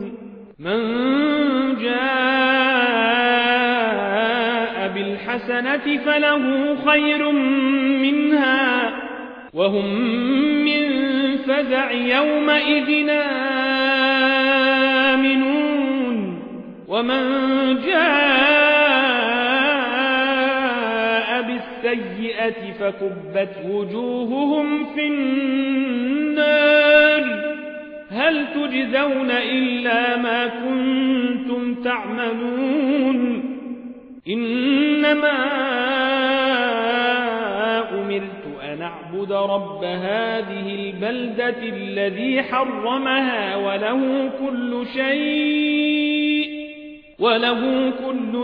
من جاء بالحسنة فله خير منها وهم من فزع يومئذ آمنون ومن جاء بالسيئة فكبت وجوههم في النار هل تجزون إلا ما كنتم تعملون إنما أمرت أن أعبد رب هذه البلدة الذي حرمها وله كل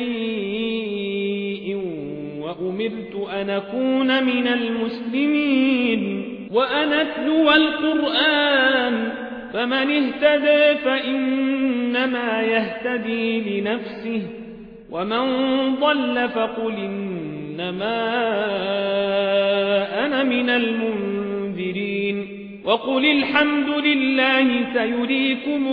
شيء وأمرت أن أكون من المسلمين وأن أتلو القرآن فمن اهتدى فإنما يهتدي لنفسه ومن ضل فقل إنما أنا من المنذرين وقل الحمد لله سيريكم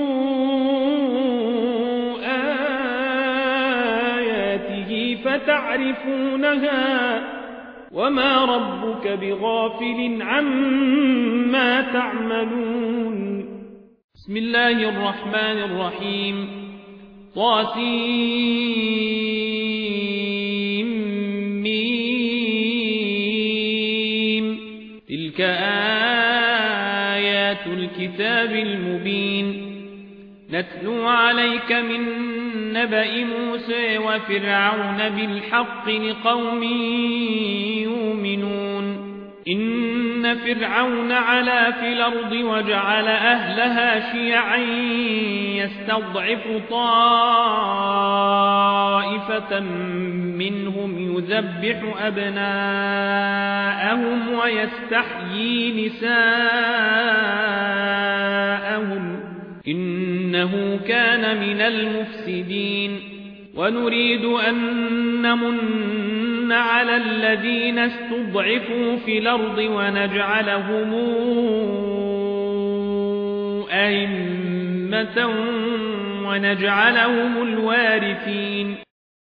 آياته فتعرفونها وما ربك بغافل عما تعملون بسم الله الرحمن الرحيم طاسيم تلك آيات الكتاب المبين نتلو عليك من نبأ موسى وفرعون بالحق لقوم يؤمنون إن فرعون علا في الأرض وجعل أهلها شيعا يستضعف طائفة منهم يذبح أبناءهم ويستحيي نساءهم إنه كان من المفسدين ونريد أن نمن على الذين استضعفوا في الأرض ونجعلهم أئمة ونجعلهم الوارثين